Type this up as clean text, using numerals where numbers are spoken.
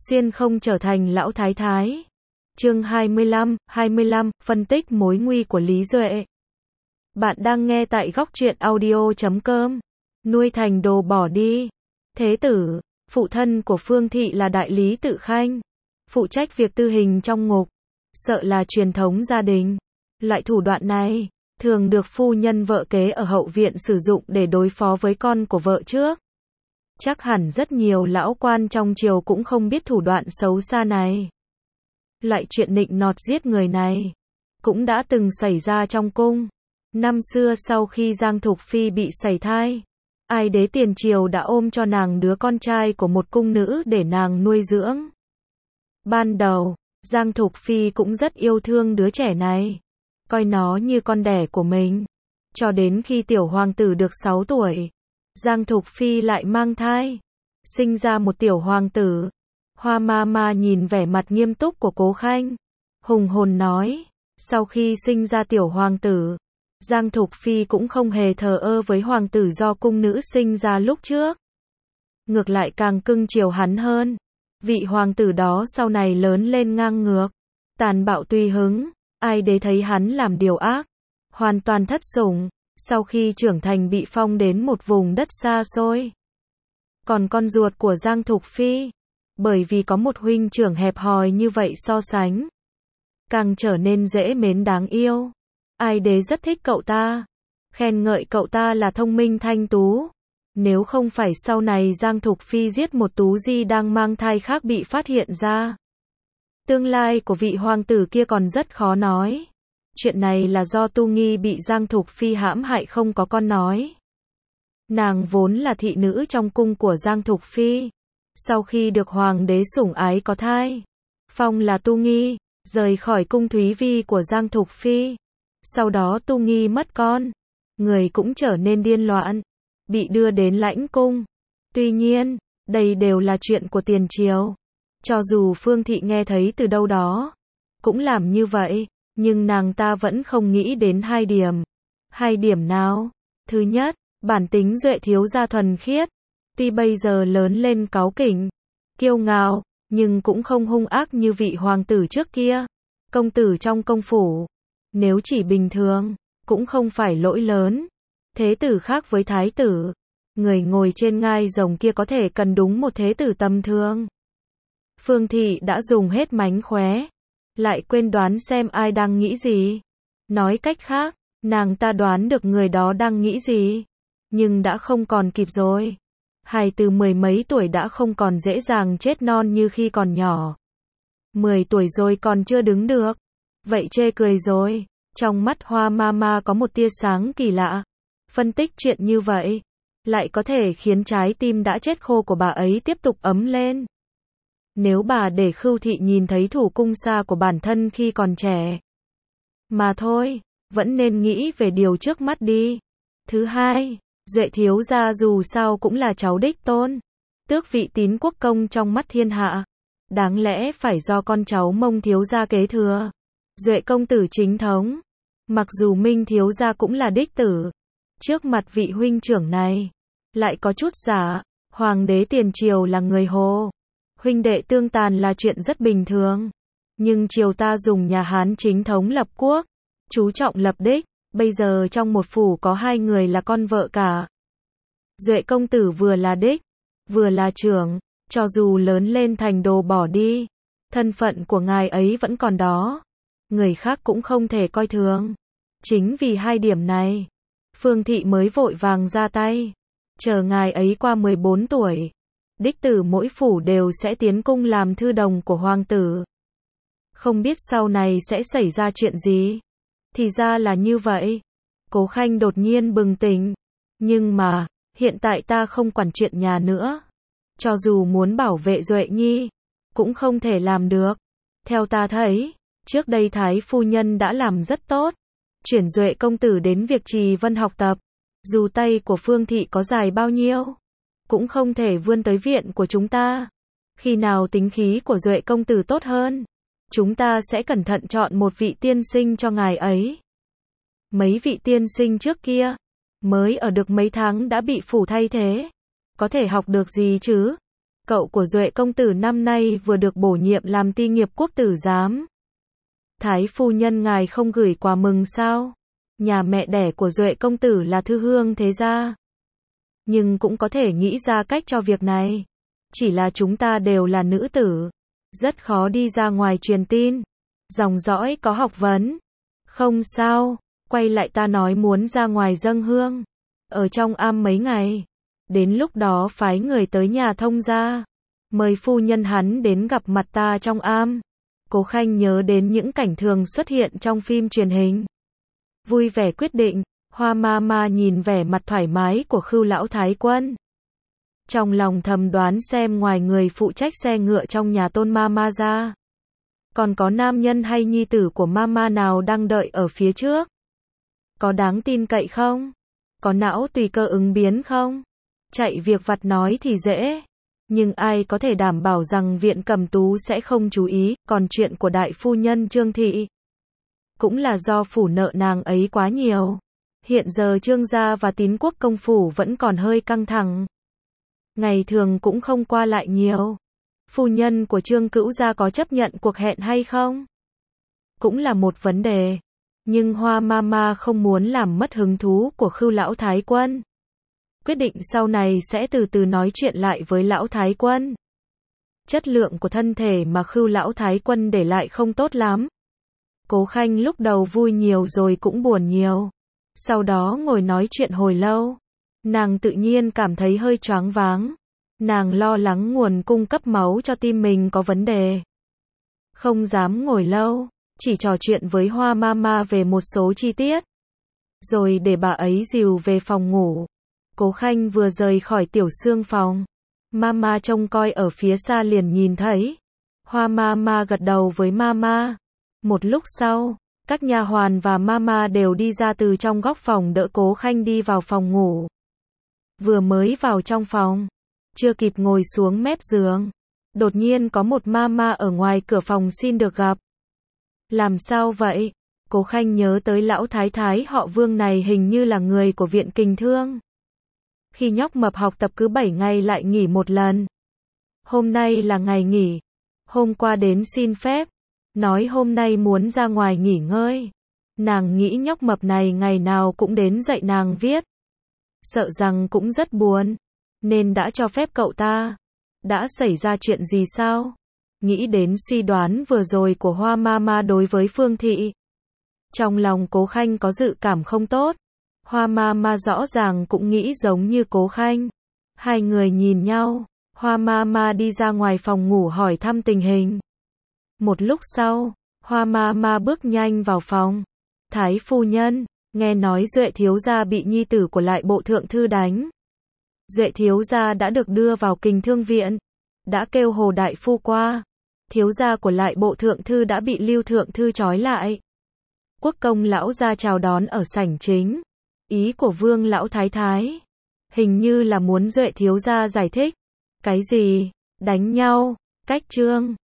xuyên không trở thành lão thái thái. Chương 25, phân tích mối nguy của Lý Duệ. Bạn đang nghe tại góc truyện audio.com. Nuôi thành đồ bỏ đi. Thế tử, phụ thân của Phương Thị là đại lý Tự Khanh, phụ trách việc tư hình trong ngục. Sợ là truyền thống gia đình. Loại thủ đoạn này thường được phu nhân vợ kế ở hậu viện sử dụng để đối phó với con của vợ trước. Chắc hẳn rất nhiều lão quan trong triều cũng không biết thủ đoạn xấu xa này. Loại chuyện nịnh nọt giết người này cũng đã từng xảy ra trong cung. Năm xưa sau khi Giang Thục Phi bị sảy thai, Ai Đế tiền triều đã ôm cho nàng đứa con trai của một cung nữ để nàng nuôi dưỡng. Ban đầu, Giang Thục Phi cũng rất yêu thương đứa trẻ này, coi nó như con đẻ của mình. Cho đến khi tiểu hoàng tử được 6 tuổi, Giang Thục Phi lại mang thai, sinh ra một tiểu hoàng tử. Hoa Mama nhìn vẻ mặt nghiêm túc của Cố Khanh, hùng hồn nói, sau khi sinh ra tiểu hoàng tử, Giang Thục Phi cũng không hề thờ ơ với hoàng tử do cung nữ sinh ra lúc trước. Ngược lại càng cưng chiều hắn hơn. Vị hoàng tử đó sau này lớn lên ngang ngược, tàn bạo tùy hứng. Ai Đế thấy hắn làm điều ác, hoàn toàn thất sủng. Sau khi trưởng thành bị phong đến một vùng đất xa xôi. Còn con ruột của Giang Thục Phi, bởi vì có một huynh trưởng hẹp hòi như vậy so sánh, càng trở nên dễ mến đáng yêu. Ai Đế rất thích cậu ta, khen ngợi cậu ta là thông minh thanh tú. Nếu không phải sau này Giang Thục Phi giết một tú di đang mang thai khác bị phát hiện ra, tương lai của vị hoàng tử kia còn rất khó nói. Chuyện này là do Tu Nghi bị Giang Thục Phi hãm hại không có con nói. Nàng vốn là thị nữ trong cung của Giang Thục Phi. Sau khi được hoàng đế sủng ái có thai, phong là Tu Nghi, rời khỏi cung Thúy Vi của Giang Thục Phi. Sau đó Tu Nghi mất con, người cũng trở nên điên loạn, bị đưa đến lãnh cung. Tuy nhiên, đây đều là chuyện của tiền triều. Cho dù Phương Thị nghe thấy từ đâu đó, cũng làm như vậy, nhưng nàng ta vẫn không nghĩ đến 2 điểm. 2 điểm nào? Thứ nhất, bản tính Duệ thiếu gia thuần khiết. Tuy bây giờ lớn lên cáu kỉnh, kiêu ngạo, nhưng cũng không hung ác như vị hoàng tử trước kia. Công tử trong công phủ, nếu chỉ bình thường, cũng không phải lỗi lớn. Thế tử khác với thái tử, người ngồi trên ngai rồng kia có thể cần đúng một thế tử tầm thường. Phương Thị đã dùng hết mánh khóe, lại quên đoán xem ai đang nghĩ gì. Nói cách khác, nàng ta đoán được người đó đang nghĩ gì, nhưng đã không còn kịp rồi. Hài từ 10 mấy tuổi đã không còn dễ dàng chết non như khi còn nhỏ. 10 tuổi rồi còn chưa đứng được, vậy chê cười rồi. Trong mắt Hoa Mama có một tia sáng kỳ lạ. Phân tích chuyện như vậy, lại có thể khiến trái tim đã chết khô của bà ấy tiếp tục ấm lên. Nếu bà để Khưu Thị nhìn thấy thủ cung xa của bản thân khi còn trẻ. Mà thôi, vẫn nên nghĩ về điều trước mắt đi. Thứ hai, Duệ thiếu gia dù sao cũng là cháu đích tôn, tước vị tín quốc công trong mắt thiên hạ. Đáng lẽ phải do con cháu Mông thiếu gia kế thừa. Duệ công tử chính thống, mặc dù Minh thiếu gia cũng là đích tử, trước mặt vị huynh trưởng này, lại có chút giả. Hoàng đế tiền triều là người Hồ, huynh đệ tương tàn là chuyện rất bình thường. Nhưng triều ta dùng nhà Hán chính thống lập quốc, chú trọng lập đích. Bây giờ trong một phủ có 2 người là con vợ cả. Duệ công tử vừa là đích, vừa là trưởng, cho dù lớn lên thành đồ bỏ đi, thân phận của ngài ấy vẫn còn đó. Người khác cũng không thể coi thường. Chính vì 2 điểm này, Phương Thị mới vội vàng ra tay. Chờ ngài ấy qua 14 tuổi, đích tử mỗi phủ đều sẽ tiến cung làm thư đồng của hoàng tử. Không biết sau này sẽ xảy ra chuyện gì. Thì ra là như vậy. Cố Khanh đột nhiên bừng tỉnh. Nhưng mà, hiện tại ta không quản chuyện nhà nữa. Cho dù muốn bảo vệ Duệ Nhi, cũng không thể làm được. Theo ta thấy, trước đây Thái phu nhân đã làm rất tốt. Chuyển Duệ công tử đến việc Trì Vân học tập. Dù tay của Phương Thị có dài bao nhiêu, cũng không thể vươn tới viện của chúng ta. Khi nào tính khí của Duệ công tử tốt hơn, chúng ta sẽ cẩn thận chọn một vị tiên sinh cho ngài ấy. Mấy vị tiên sinh trước kia, mới ở được mấy tháng đã bị phủ thay thế. Có thể học được gì chứ? Cậu của Duệ công tử năm nay vừa được bổ nhiệm làm ti nghiệp quốc tử giám. Thái phu nhân ngài không gửi quà mừng sao? Nhà mẹ đẻ của Duệ công tử là thư hương thế gia. Nhưng cũng có thể nghĩ ra cách cho việc này. Chỉ là chúng ta đều là nữ tử. Rất khó đi ra ngoài truyền tin. Dòng dõi có học vấn. Không sao, quay lại ta nói muốn ra ngoài dâng hương. Ở trong am mấy ngày. Đến lúc đó phái người tới nhà thông gia. Mời phu nhân hắn đến gặp mặt ta trong am. Cố Khanh nhớ đến những cảnh thường xuất hiện trong phim truyền hình. Vui vẻ quyết định, Hoa Mama nhìn vẻ mặt thoải mái của Khưu lão thái quân. Trong lòng thầm đoán xem ngoài người phụ trách xe ngựa trong nhà Tôn Mama ra, còn có nam nhân hay nhi tử của Mama nào đang đợi ở phía trước? Có đáng tin cậy không? Có não tùy cơ ứng biến không? Chạy việc vặt nói thì dễ. Nhưng ai có thể đảm bảo rằng Viện Cẩm Tú sẽ không chú ý, còn chuyện của đại phu nhân Trương Thị cũng là do phủ nợ nàng ấy quá nhiều. Hiện giờ Trương gia và Tín Quốc công phủ vẫn còn hơi căng thẳng. Ngày thường cũng không qua lại nhiều. Phu nhân của Trương Cữu gia có chấp nhận cuộc hẹn hay không? Cũng là một vấn đề. Nhưng Hoa Mama không muốn làm mất hứng thú của Khưu lão thái quân. Quyết định sau này sẽ từ từ nói chuyện lại với lão thái quân. Chất lượng của thân thể mà Khưu lão thái quân để lại không tốt lắm. Cố Khanh lúc đầu vui nhiều rồi cũng buồn nhiều. Sau đó ngồi nói chuyện hồi lâu. Nàng tự nhiên cảm thấy hơi choáng váng. Nàng lo lắng nguồn cung cấp máu cho tim mình có vấn đề. Không dám ngồi lâu, chỉ trò chuyện với Hoa Mama về một số chi tiết. Rồi để bà ấy dìu về phòng ngủ. Cố Khanh vừa rời khỏi tiểu xương phòng. Mama trông coi ở phía xa liền nhìn thấy. Hoa Mama gật đầu với Mama. Một lúc sau, các nha hoàn và Mama đều đi ra từ trong góc phòng đỡ Cố Khanh đi vào phòng ngủ. Vừa mới vào trong phòng, chưa kịp ngồi xuống mép giường, đột nhiên có một Mama ở ngoài cửa phòng xin được gặp. Làm sao vậy? Cố Khanh nhớ tới lão thái thái họ Vương này hình như là người của Viện Kình Thương. Khi nhóc mập học tập cứ 7 ngày lại nghỉ một lần. Hôm nay là ngày nghỉ. Hôm qua đến xin phép, nói hôm nay muốn ra ngoài nghỉ ngơi. Nàng nghĩ nhóc mập này ngày nào cũng đến dạy nàng viết. Sợ rằng cũng rất buồn, nên đã cho phép cậu ta. Đã xảy ra chuyện gì sao? Nghĩ đến suy đoán vừa rồi của Hoa Mama đối với Phương Thị. Trong lòng Cố Khanh có dự cảm không tốt. Hoa Mama rõ ràng cũng nghĩ giống như Cố Khanh. Hai người nhìn nhau. Hoa Mama đi ra ngoài phòng ngủ hỏi thăm tình hình. Một lúc sau, Hoa Mama bước nhanh vào phòng. Thái phu nhân, nghe nói Duệ thiếu gia bị nhi tử của lại bộ thượng thư đánh. Duệ thiếu gia đã được đưa vào Kình Thương viện. Đã kêu Hồ đại phu qua. Thiếu gia của lại bộ thượng thư đã bị Lưu thượng thư trói lại. Quốc công lão gia chào đón ở sảnh chính. Ý của Vương lão thái thái hình như là muốn Duệ thiếu gia giải thích. Cái gì? Đánh nhau? Cách trương?